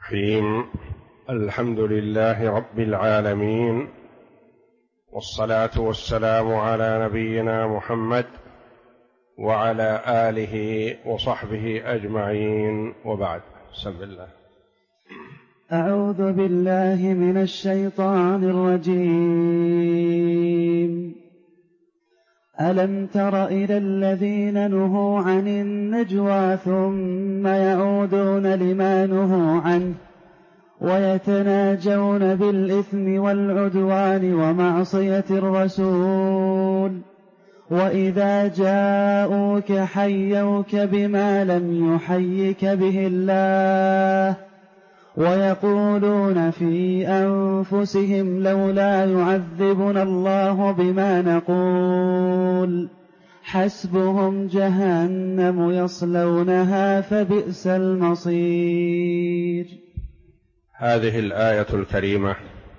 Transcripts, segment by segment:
الرحيم. الحمد لله رب العالمين، والصلاة والسلام على نبينا محمد وعلى آله وصحبه أجمعين، وبعد. بسم الله. أعوذ بالله من الشيطان الرجيم. ألم تر إلى الذين نهوا عن النجوى ثم يعودون لما نهوا عنه ويتناجون بالإثم والعدوان ومعصية الرسول وإذا جاءوك حيوك بما لم يحيك به الله ويقولون في أنفسهم لولا يعذبنا الله بما نقول حسبهم جهنم يصلونها فبئس المصير. هذه الآية الكريمة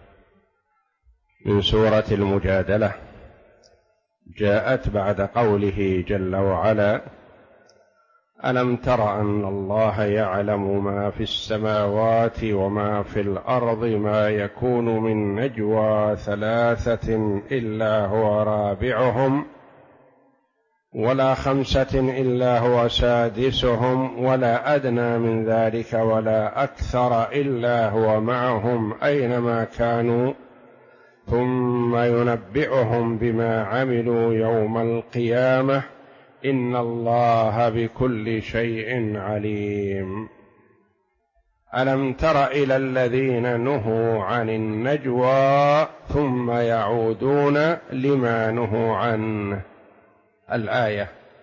من سورة المجادلة جاءت بعد قوله جل وعلا: ألم تر أن الله يعلم ما في السماوات وما في الأرض ما يكون من نجوى ثلاثة إلا هو رابعهم ولا خمسة إلا هو سادسهم ولا أدنى من ذلك ولا أكثر إلا هو معهم أينما كانوا ثم ينبئهم بما عملوا يوم القيامة إن الله بكل شيء عليم. ألم تر إلى الذين نهوا عن النجوى ثم يعودون لما نهوا عنه. الآية،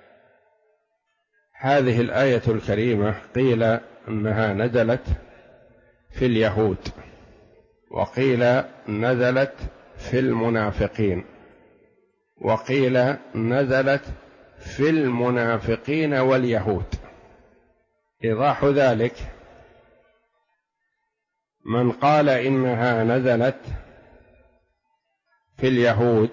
هذه الآية الكريمة قيل أنها نزلت في اليهود، وقيل نزلت في المنافقين، وقيل نزلت في المنافقين واليهود. إيضاح ذلك: من قال إنها نزلت في اليهود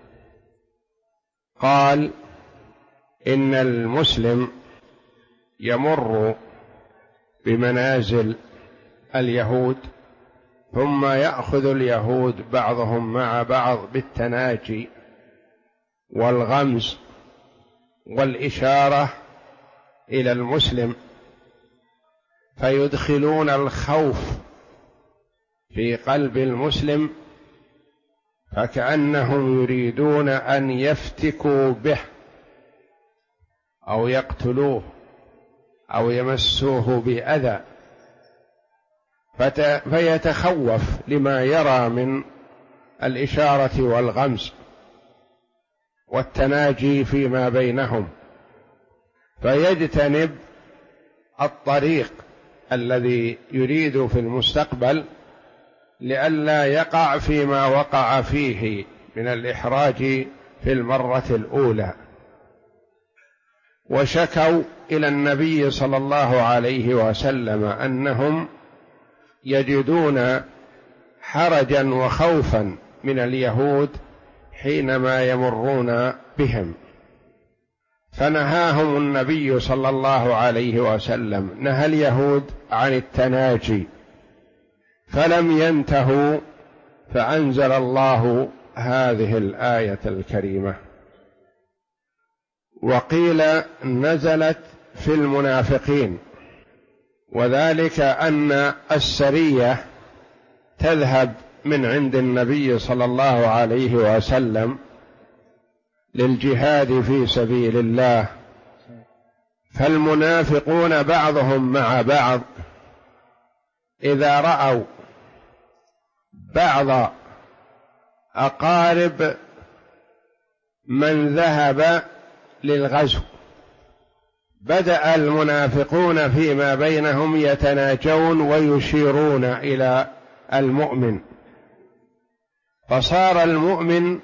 قال إن المسلم يمر بمنازل اليهود ثم يأخذ اليهود بعضهم مع بعض بالتناجي والغمز والإشارة إلى المسلم، فيدخلون الخوف في قلب المسلم فكأنهم يريدون أن يفتكوا به أو يقتلوه أو يمسوه بأذى، فيتخوف لما يرى من الإشارة والغمز والتناجي فيما بينهم، فيجتنب الطريق الذي يريد في المستقبل لئلا يقع فيما وقع فيه من الإحراج في المرة الأولى. وشكوا إلى النبي صلى الله عليه وسلم أنهم يجدون حرجا وخوفا من اليهود حينما يمرون بهم، فنهاهم النبي صلى الله عليه وسلم، نهى اليهود عن التناجي فلم ينتهوا، فأنزل الله هذه الآية الكريمة. وقيل نزلت في المنافقين، وذلك أن السرية تذهب من عند النبي صلى الله عليه وسلم للجهاد في سبيل الله، فالمنافقون بعضهم مع بعض إذا رأوا بعض أقارب من ذهب للغزو بدأ المنافقون فيما بينهم يتناجون ويشيرون إلى المؤمن، فصار المؤمن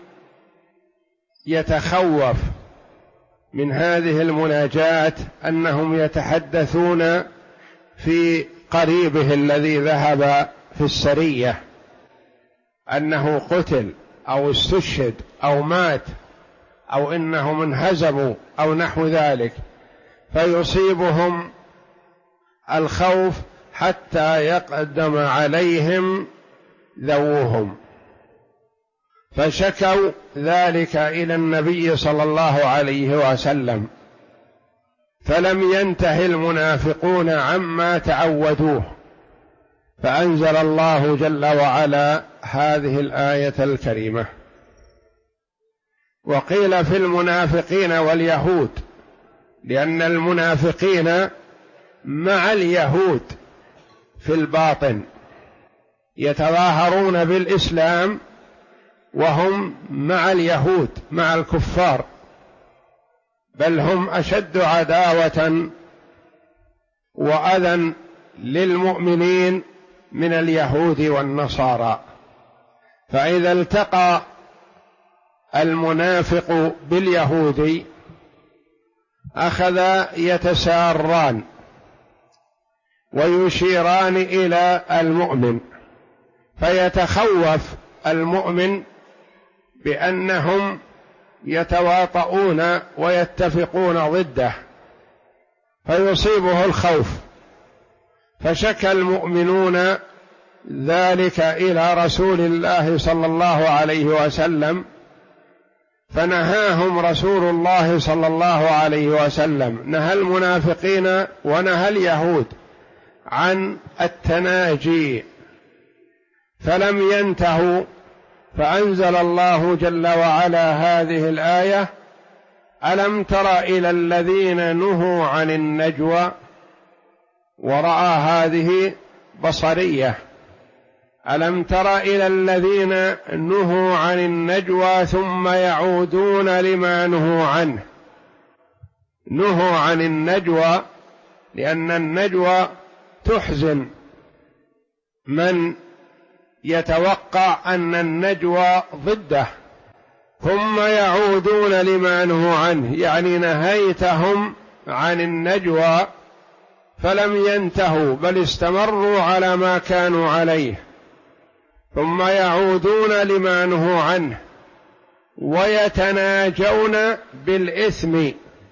يتخوف من هذه المناجاة أنهم يتحدثون في قريبه الذي ذهب في السرية أنه قتل أو استشهد أو مات أو إنهم انهزموا أو نحو ذلك، فيصيبهم الخوف حتى يقدم عليهم ذووهم، فشكوا ذلك إلى النبي صلى الله عليه وسلم، فلم ينته المنافقون عما تعودوه، فأنزل الله جل وعلا هذه الآية الكريمة. وقيل في المنافقين واليهود، لأن المنافقين مع اليهود في الباطن يتظاهرون بالإسلام وهم مع اليهود مع الكفار، بل هم أشد عداوة وأذى للمؤمنين من اليهود والنصارى. فإذا التقى المنافق باليهودي أخذ يتساران ويشيران إلى المؤمن، فيتخوف المؤمن بأنهم يتواطؤون ويتفقون ضده، فيصيبه الخوف، فشكى المؤمنون ذلك إلى رسول الله صلى الله عليه وسلم، فنهاهم رسول الله صلى الله عليه وسلم، نهى المنافقين ونهى اليهود عن التناجي، فلم ينتهوا، فأنزل الله جل وعلا هذه الآية: ألم تر إلى الذين نهوا عن النجوى، ورأى هذه بصرية، ألم تر إلى الذين نهوا عن النجوى ثم يعودون لما نهوا عنه. نهوا عن النجوى لأن النجوى تحزن من يتوقع أن النجوى ضده، ثم يعودون لما نهوا عنه، يعني نهيتهم عن النجوى فلم ينتهوا بل استمروا على ما كانوا عليه، ثم يعودون لما نهوا عنه ويتناجون بالإثم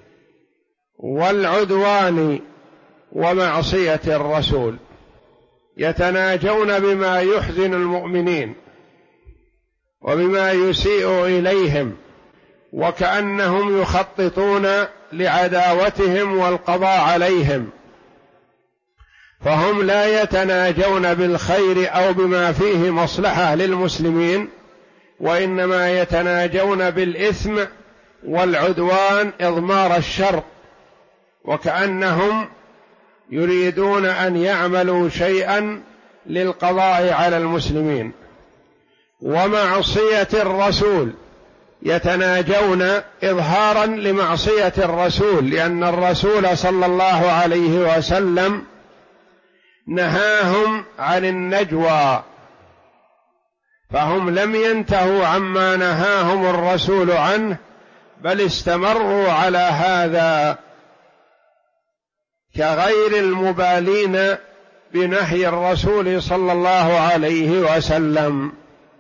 والعدوان ومعصية الرسول، يتناجون بما يحزن المؤمنين وبما يسيء إليهم، وكأنهم يخططون لعداوتهم والقضاء عليهم، فهم لا يتناجون بالخير أو بما فيه مصلحة للمسلمين، وإنما يتناجون بالإثم والعدوان إضمار الشر، وكأنهم يريدون أن يعملوا شيئا للقضاء على المسلمين. ومعصية الرسول، يتناجون إظهارا لمعصية الرسول، لأن الرسول صلى الله عليه وسلم نهاهم عن النجوى، فهم لم ينتهوا عما نهاهم الرسول عنه، بل استمروا على هذا، كغير المبالين بنهي الرسول صلى الله عليه وسلم.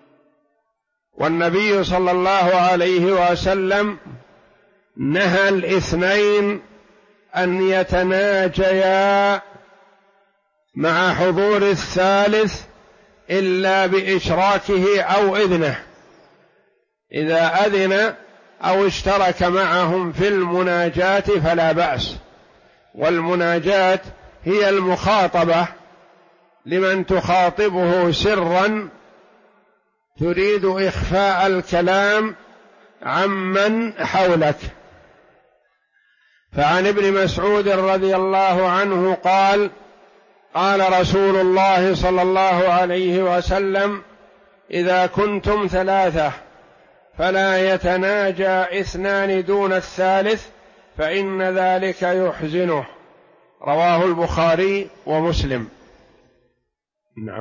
والنبي صلى الله عليه وسلم نهى الاثنين أن يتناجيا مع حضور الثالث إلا بإشراكه أو إذنه، إذا أذن أو اشترك معهم في المناجاة فلا بأس. والمناجاة هي المخاطبة لمن تخاطبه سرا تريد إخفاء الكلام عمن حولك. فعن ابن مسعود رضي الله عنه قال: قال رسول الله صلى الله عليه وسلم: إذا كنتم ثلاثة فلا يتناجى اثنان دون الثالث فإن ذلك يحزنه. رواه البخاري ومسلم. نعم.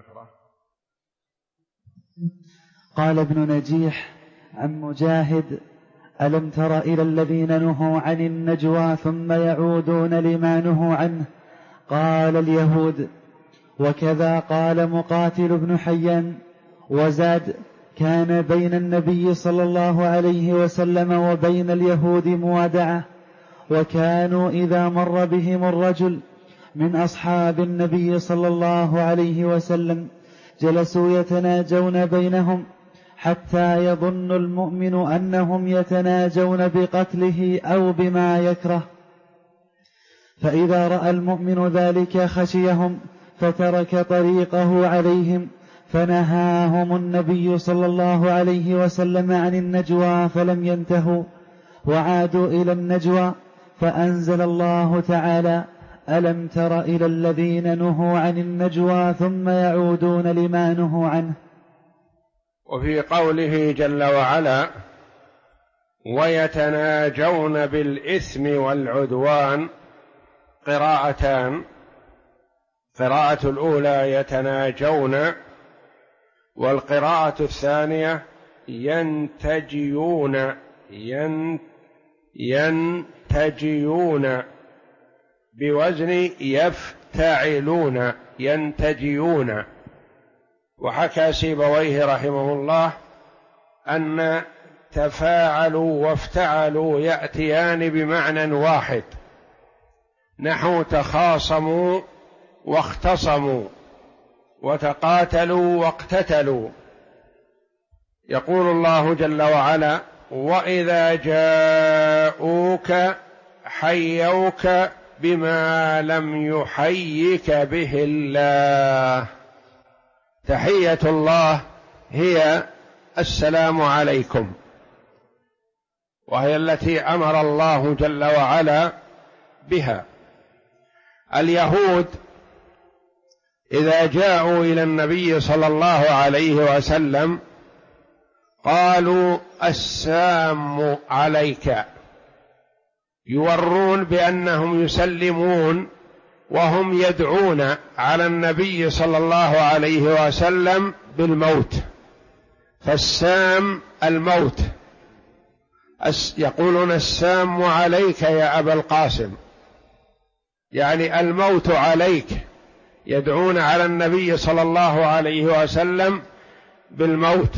قال ابن نجيح عن مجاهد: ألم تر إلى الذين نهوا عن النجوى ثم يعودون لما نهوا عنه؟ قال: اليهود. وكذا قال مقاتل بن حيان. وزاد: كان بين النبي صلى الله عليه وسلم وبين اليهود موادعة، وكانوا إذا مر بهم الرجل من أصحاب النبي صلى الله عليه وسلم جلسوا يتناجون بينهم حتى يظن المؤمن أنهم يتناجون بقتله أو بما يكره، فإذا رأى المؤمن ذلك خشيهم فترك طريقه عليهم، فنهاهم النبي صلى الله عليه وسلم عن النجوى فلم ينتهوا وعادوا إلى النجوى، فأنزل الله تعالى: ألم تر إلى الذين نهوا عن النجوى ثم يعودون لما نهوا عنه. وفي قوله جل وعلا: ويتناجون بالإثم والعدوان قراءتان، قراءة الأولى يتناجون، والقراءة الثانية ينتجيون، ينتجيون بوزن يفتعلون، ينتجيون. وحكى سيبويه رحمه الله أن تفاعلوا وافتعلوا يأتيان بمعنى واحد، نحو تخاصموا واختصموا وتقاتلوا واقتتلوا. يقول الله جل وعلا: وإذا جاءوك حيوك بما لم يحيك به الله. تحية الله هي السلام عليكم، وهي التي أمر الله جل وعلا بها. اليهود إذا جاءوا إلى النبي صلى الله عليه وسلم قالوا: السام عليك، يورون بأنهم يسلمون وهم يدعون على النبي صلى الله عليه وسلم بالموت، فالسام الموت. يقولون: السام عليك يا أبا القاسم، يعني الموت عليك، يدعون على النبي صلى الله عليه وسلم بالموت.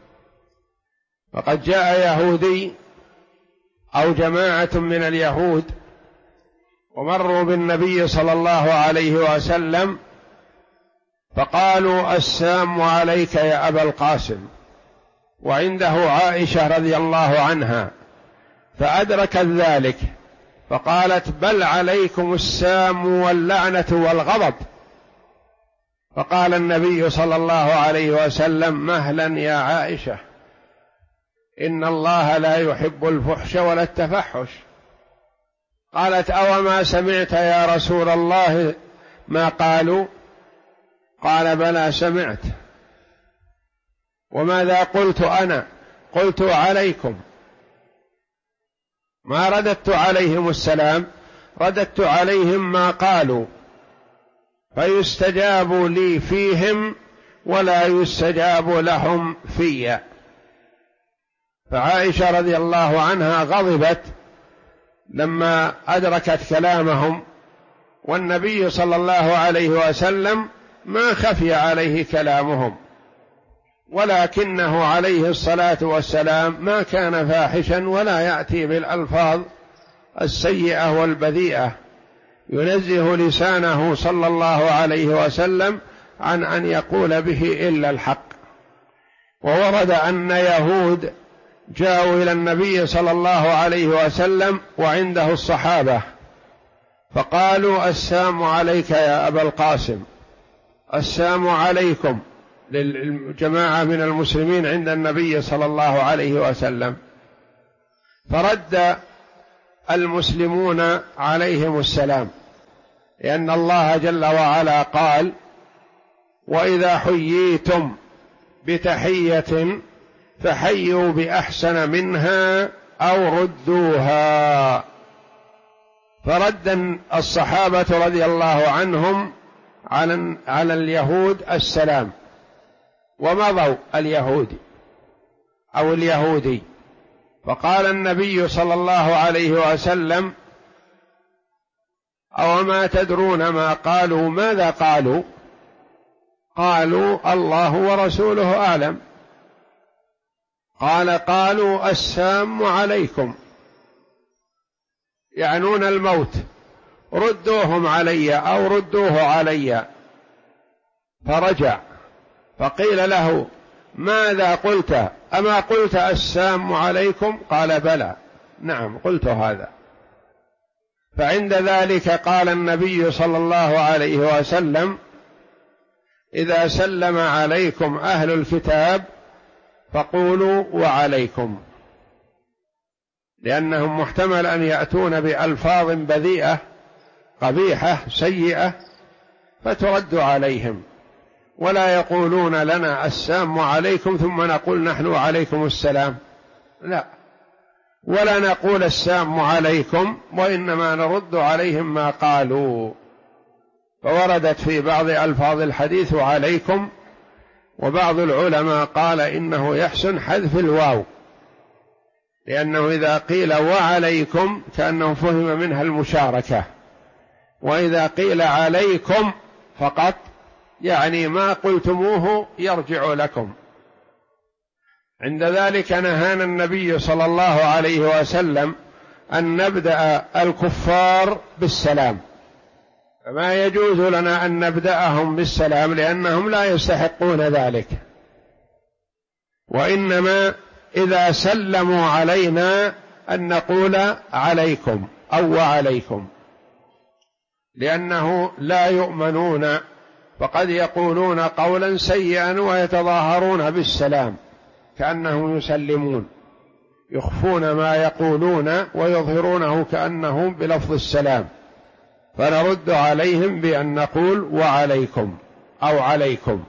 فقد جاء يهودي أو جماعة من اليهود ومروا بالنبي صلى الله عليه وسلم فقالوا: السام عليك يا أبا القاسم، وعنده عائشة رضي الله عنها، فأدركت ذلك فقالت: بل عليكم السام واللعنة والغضب. فقال النبي صلى الله عليه وسلم: مهلا يا عائشة، إن الله لا يحب الفحش ولا التفحش. قالت: أوما سمعت يا رسول الله ما قالوا؟ قال: بلى سمعت. وماذا قلت أنا؟ قلت عليكم، ما رددت عليهم السلام، رددت عليهم ما قالوا، فيستجاب لي فيهم ولا يستجاب لهم في. فعائشة رضي الله عنها غضبت لما أدركت كلامهم، والنبي صلى الله عليه وسلم ما خفي عليه كلامهم، ولكنه عليه الصلاة والسلام ما كان فاحشا ولا يأتي بالألفاظ السيئة والبذيئة، ينزه لسانه صلى الله عليه وسلم عن أن يقول به إلا الحق. وورد أن يهود جاءوا إلى النبي صلى الله عليه وسلم وعنده الصحابة فقالوا: السام عليك يا أبا القاسم، السام عليكم، للجماعة من المسلمين عند النبي صلى الله عليه وسلم. فرد المسلمون عليهم السلام، لأن الله جل وعلا قال: وإذا حييتم بتحية فحيوا بأحسن منها أو ردوها. فرد الصحابة رضي الله عنهم على اليهود السلام، ومضوا اليهود أو اليهودي. فقال النبي صلى الله عليه وسلم: أوما تدرون ما قالوا؟ ماذا قالوا؟ قالوا: الله ورسوله أعلم. قال: قالوا: السام عليكم، يعنون الموت، ردوهم علي أو ردوه علي. فرجع فقيل له ماذا قلت؟ أما قلت السلام عليكم؟ قال بلى، نعم قلت هذا. فعند ذلك قال النبي صلى الله عليه وسلم إذا سلم عليكم أهل الكتاب فقولوا وعليكم، لأنهم محتمل أن يأتون بألفاظ بذيئة قبيحة سيئة فترد عليهم، ولا يقولون لنا السلام عليكم ثم نقول نحن وعليكم السلام، لا، ولا نقول السلام عليكم وإنما نرد عليهم ما قالوا. فوردت في بعض ألفاظ الحديث عليكم، وبعض العلماء قال إنه يحسن حذف الواو، لأنه إذا قيل وعليكم كأنه فهم منها المشاركة، وإذا قيل عليكم فقط يعني ما قلتموه يرجع لكم. عند ذلك نهانا النبي صلى الله عليه وسلم أن نبدأ الكفار بالسلام، فما يجوز لنا أن نبدأهم بالسلام لأنهم لا يستحقون ذلك، وإنما إذا سلموا علينا أن نقول عليكم أو وعليكم، لأنه لا يؤمنون، فقد يقولون قولا سيئا ويتظاهرون بالسلام كأنهم يسلمون، يخفون ما يقولون ويظهرونه كأنه بلفظ السلام، فنرد عليهم بأن نقول وعليكم أو عليكم.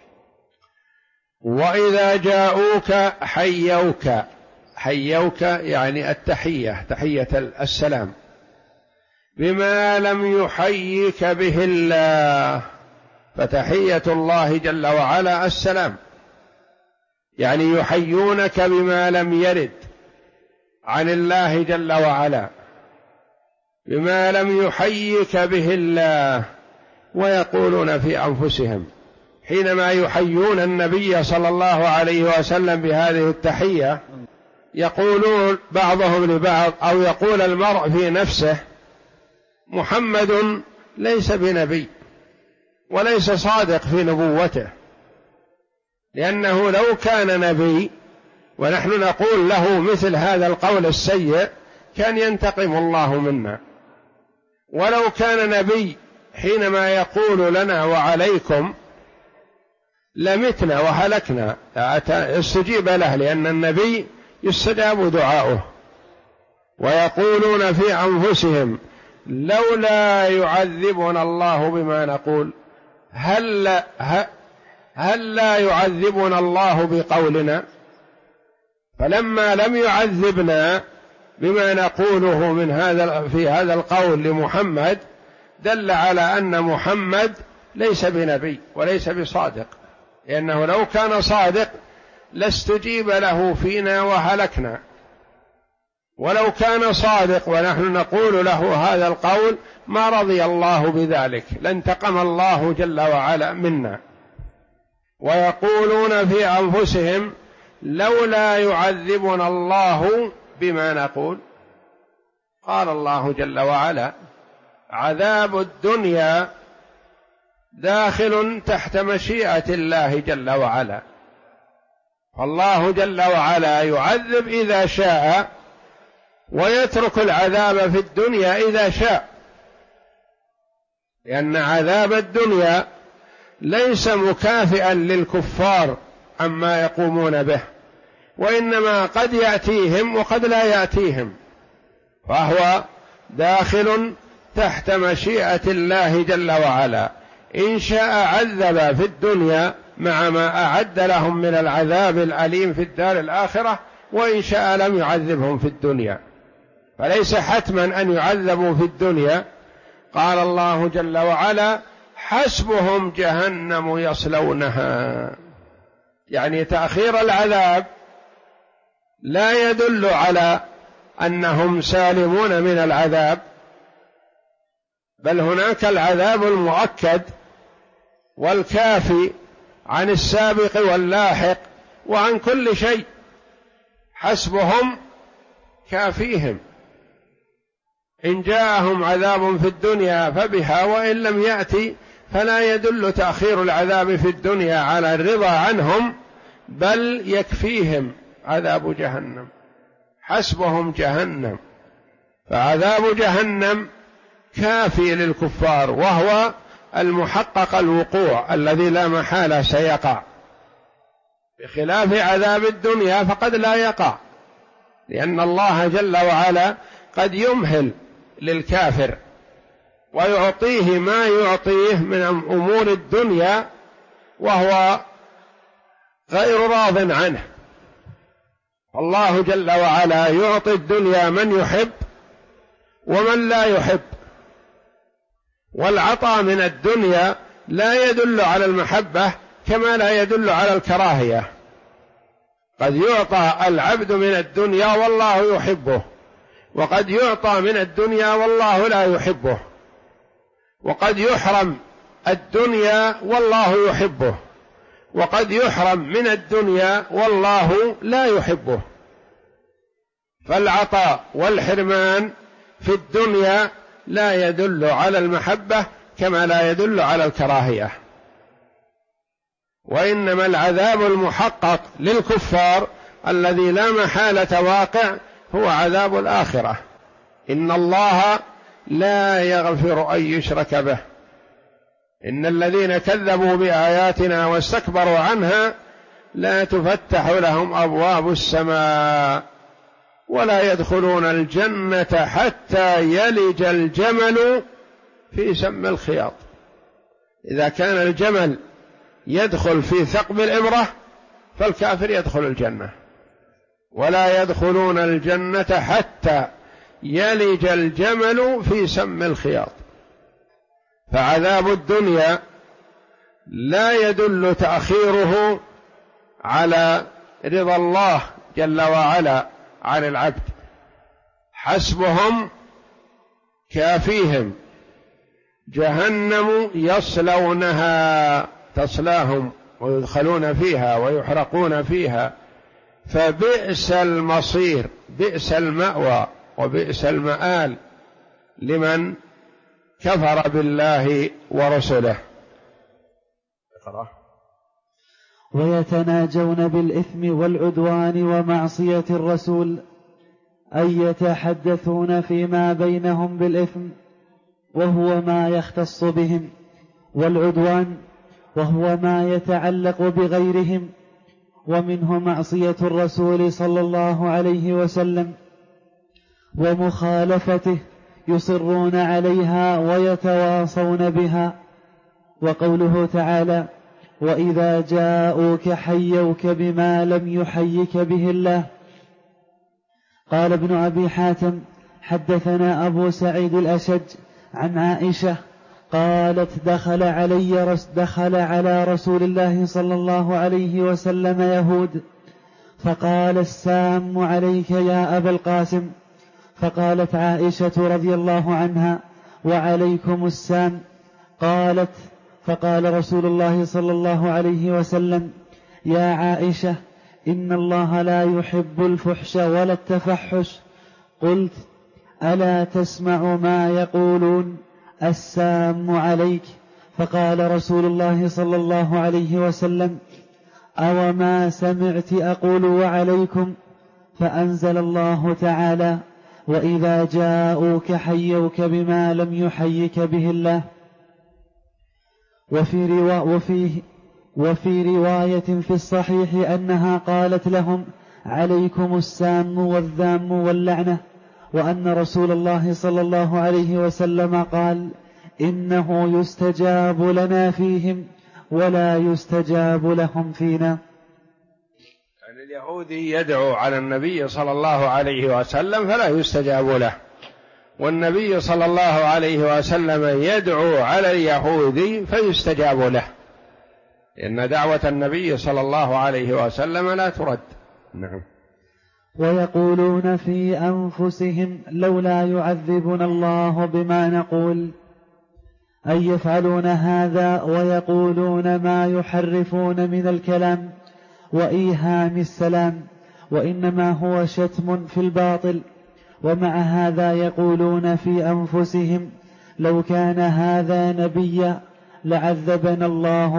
وإذا جاءوك حيوك، حيوك يعني التحية، تحية السلام، بما لم يحيك به الله، فتحية الله جل وعلا السلام، يعني يحيونك بما لم يرد عن الله جل وعلا، بما لم يحيك به الله. ويقولون في أنفسهم حينما يحيون النبي صلى الله عليه وسلم بهذه التحية، يقولون بعضهم لبعض أو يقول المرء في نفسه محمد ليس بنبي وليس صادق في نبوته، لأنه لو كان نبي ونحن نقول له مثل هذا القول السيء كان ينتقم الله منا، ولو كان نبي حينما يقول لنا وعليكم لمتنا وهلكنا، استجيب له، لأن النبي يستجاب دعاؤه. ويقولون في أنفسهم لولا يعذبنا الله بما نقول، هل لا يعذبنا الله بقولنا؟ فلما لم يعذبنا بما نقوله في هذا القول لمحمد دل على أن محمد ليس بنبي وليس بصادق، لأنه لو كان صادق لاستجيب له فينا وهلكنا، ولو كان صادق ونحن نقول له هذا القول ما رضي الله بذلك، لانتقم الله جل وعلا منا. ويقولون في أنفسهم لولا يعذبنا الله بما نقول. قال الله جل وعلا عذاب الدنيا داخل تحت مشيئة الله جل وعلا، فالله جل وعلا يعذب إذا شاء ويترك العذاب في الدنيا إذا شاء، لأن عذاب الدنيا ليس مكافئا للكفار عما يقومون به، وإنما قد يأتيهم وقد لا يأتيهم، فهو داخل تحت مشيئة الله جل وعلا. إن شاء عذب في الدنيا مع ما أعد لهم من العذاب الأليم في الدار الآخرة، وإن شاء لم يعذبهم في الدنيا، فليس حتما أن يعذبوا في الدنيا. قال الله جل وعلا حسبهم جهنم يصلونها، يعني تأخير العذاب لا يدل على أنهم سالمون من العذاب، بل هناك العذاب المؤكد والكافي عن السابق واللاحق وعن كل شيء، حسبهم كافيهم، إن جاءهم عذاب في الدنيا فبها، وإن لم يأتي فلا يدل تأخير العذاب في الدنيا على الرضا عنهم، بل يكفيهم عذاب جهنم، حسبهم جهنم. فعذاب جهنم كافي للكفار، وهو المحقق الوقوع الذي لا محالة سيقع، بخلاف عذاب الدنيا فقد لا يقع، لأن الله جل وعلا قد يمهل للكافر ويعطيه ما يعطيه من أمور الدنيا وهو غير راض عنه. الله جل وعلا يعطي الدنيا من يحب ومن لا يحب، والعطاء من الدنيا لا يدل على المحبة كما لا يدل على الكراهية. قد يعطى العبد من الدنيا والله يحبه، وقد يعطى من الدنيا والله لا يحبه، وقد يحرم الدنيا والله يحبه، وقد يحرم من الدنيا والله لا يحبه. فالعطاء والحرمان في الدنيا لا يدل على المحبة كما لا يدل على الكراهية، وإنما العذاب المحقق للكفار الذي لا محالة واقع هو عذاب الآخرة. إن الله لا يغفر أن يشرك به، إن الذين كذبوا بآياتنا واستكبروا عنها لا تفتح لهم أبواب السماء ولا يدخلون الجنة حتى يلج الجمل في سم الخياط. إذا كان الجمل يدخل في ثقب الإبرة فالكافر يدخل الجنة، ولا يدخلون الجنة حتى يلج الجمل في سم الخياط. فعذاب الدنيا لا يدل تأخيره على رضا الله جل وعلا عن العبد، حسبهم كافيهم جهنم يصلونها، تصلاهم ويدخلون فيها ويحرقون فيها، فبئس المصير، بئس المأوى وبئس المآل لمن كفر بالله ورسله. ويتناجون بالإثم والعدوان ومعصية الرسول، أي يتحدثون فيما بينهم بالإثم وهو ما يختص بهم، والعدوان وهو ما يتعلق بغيرهم، ومنه معصية الرسول صلى الله عليه وسلم ومخالفته، يصرون عليها ويتواصون بها. وقوله تعالى: وإذا جاءوك حيوك بما لم يحيك به الله. قال ابن أبي حاتم: حدثنا أبو سعيد الأشج عن عائشة قالت: دخل على رسول الله صلى الله عليه وسلم يهود، فقال: السام عليك يا أبا القاسم. فقالت عائشة رضي الله عنها: وعليكم السام. قالت: فقال رسول الله صلى الله عليه وسلم: يا عائشة، إن الله لا يحب الفحش ولا التفحش. قلت: ألا تسمع ما يقولون السام عليك؟ فقال رسول الله صلى الله عليه وسلم: أو ما سمعت أقول وعليكم؟ فأنزل الله تعالى: وإذا جاءوك حيوك بما لم يحيك به الله. وفي رواية في الصحيح أنها قالت لهم: عليكم السام والذام واللعنة. وأن رسول الله صلى الله عليه وسلم قال: إنه يستجاب لنا فيهم ولا يستجاب لهم فينا. يعني اليهودي يدعو على النبي صلى الله عليه وسلم فلا يستجاب له، والنبي صلى الله عليه وسلم يدعو على اليهودي فيستجاب له، لأن دعوة النبي صلى الله عليه وسلم لا ترد. نعم. ويقولون في أنفسهم: لولا يعذبنا الله بما نقول، أي يفعلون هذا ويقولون ما يحرفون من الكلام وإيهام السلام، وإنما هو شتم في الباطل. ومع هذا يقولون في أنفسهم لو كان هذا نبيا لعذبنا الله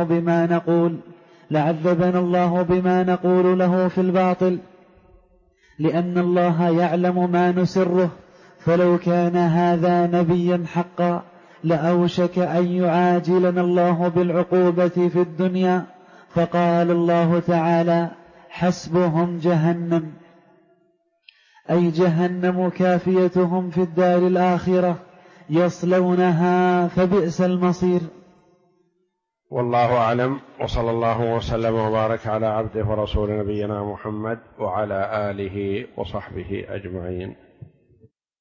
بما نقول له في الباطل، لأن الله يعلم ما نسره، فلو كان هذا نبيا حقا لأوشك أن يعاجلنا الله بالعقوبة في الدنيا. فقال الله تعالى: حسبهم جهنم، أي جهنم كافيتهم في الدار الآخرة يصلونها فبئس المصير. والله أعلم، وصلى الله وسلم وبارك على عبده ورسول نبينا محمد وعلى آله وصحبه أجمعين.